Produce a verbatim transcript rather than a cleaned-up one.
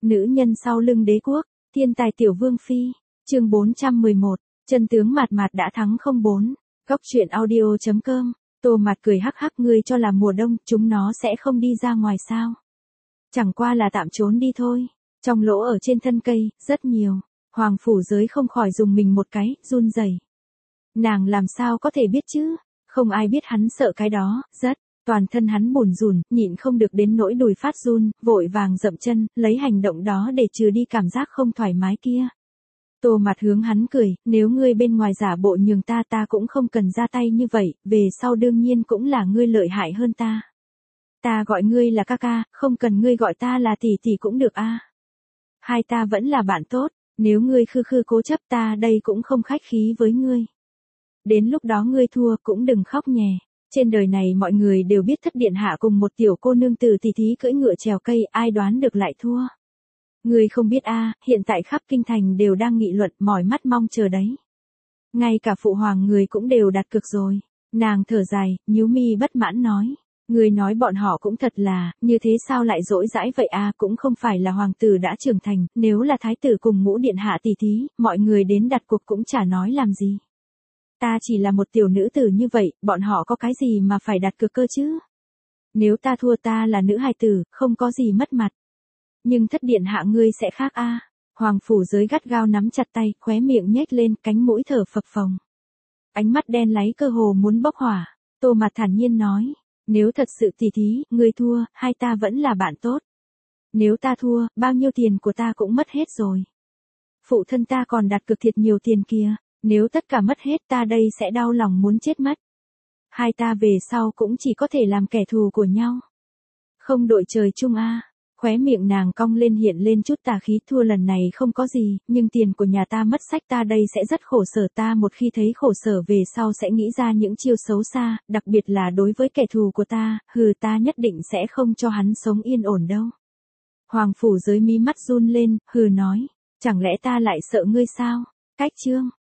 Nữ nhân sau lưng đế quốc, thiên tài tiểu vương phi, chương bốn trăm mười một, chân tướng mạt mạt đã thắng không bốn, góc truyện audio chấm com, Tô Mạt cười hắc hắc, ngươi cho là mùa đông chúng nó sẽ không đi ra ngoài sao? Chẳng qua là tạm trốn đi thôi, trong lỗ ở trên thân cây, rất nhiều, Hoàng Phủ Giới không khỏi dùng mình một cái, run rẩy. Nàng làm sao có thể biết chứ, không ai biết hắn sợ cái đó, rất. Toàn thân hắn bùn rùn, nhịn không được đến nỗi đùi phát run, vội vàng dậm chân, lấy hành động đó để trừ đi cảm giác không thoải mái kia. Tô Mạt hướng hắn cười, nếu ngươi bên ngoài giả bộ nhường ta ta cũng không cần ra tay như vậy, về sau đương nhiên cũng là ngươi lợi hại hơn ta. Ta gọi ngươi là ca ca, không cần ngươi gọi ta là tỷ tỷ cũng được a. Hai ta vẫn là bạn tốt, nếu ngươi khư khư cố chấp ta đây cũng không khách khí với ngươi. Đến lúc đó ngươi thua cũng đừng khóc nhè. Trên đời này mọi người đều biết Thất điện hạ cùng một tiểu cô nương từ tỷ thí cưỡi ngựa trèo cây, ai đoán được lại thua. Người không biết a, à, hiện tại khắp kinh thành đều đang nghị luận, mỏi mắt mong chờ đấy. Ngay cả phụ hoàng người cũng đều đặt cược rồi. Nàng thở dài, nhíu mi bất mãn nói. Người nói bọn họ cũng thật là, như thế sao lại dỗi dãi vậy a, à, cũng không phải là hoàng tử đã trưởng thành, nếu là thái tử cùng ngũ điện hạ tỷ thí, mọi người đến đặt cuộc cũng chả nói làm gì. Ta chỉ là một tiểu nữ tử như vậy, bọn họ có cái gì mà phải đặt cược cơ chứ? Nếu ta thua ta là nữ hài tử, không có gì mất mặt. Nhưng Thất điện hạ ngươi sẽ khác a. À. Hoàng Phủ Giới gắt gao nắm chặt tay, khóe miệng nhếch lên, cánh mũi thở phập phồng. Ánh mắt đen láy cơ hồ muốn bốc hỏa. Tô Mạt thản nhiên nói, nếu thật sự tỉ thí, ngươi thua, hai ta vẫn là bạn tốt. Nếu ta thua, bao nhiêu tiền của ta cũng mất hết rồi. Phụ thân ta còn đặt cược thiệt nhiều tiền kia. Nếu tất cả mất hết ta đây sẽ đau lòng muốn chết mất. Hai ta về sau cũng chỉ có thể làm kẻ thù của nhau. Không đội trời chung a. À. Khóe miệng nàng cong lên hiện lên chút tà khí, thua lần này không có gì, nhưng tiền của nhà ta mất sách ta đây sẽ rất khổ sở, ta một khi thấy khổ sở về sau sẽ nghĩ ra những chiêu xấu xa, đặc biệt là đối với kẻ thù của ta, hừ ta nhất định sẽ không cho hắn sống yên ổn đâu. Hoàng Phủ Giới mí mắt run lên, hừ nói, chẳng lẽ ta lại sợ ngươi sao? Cách chương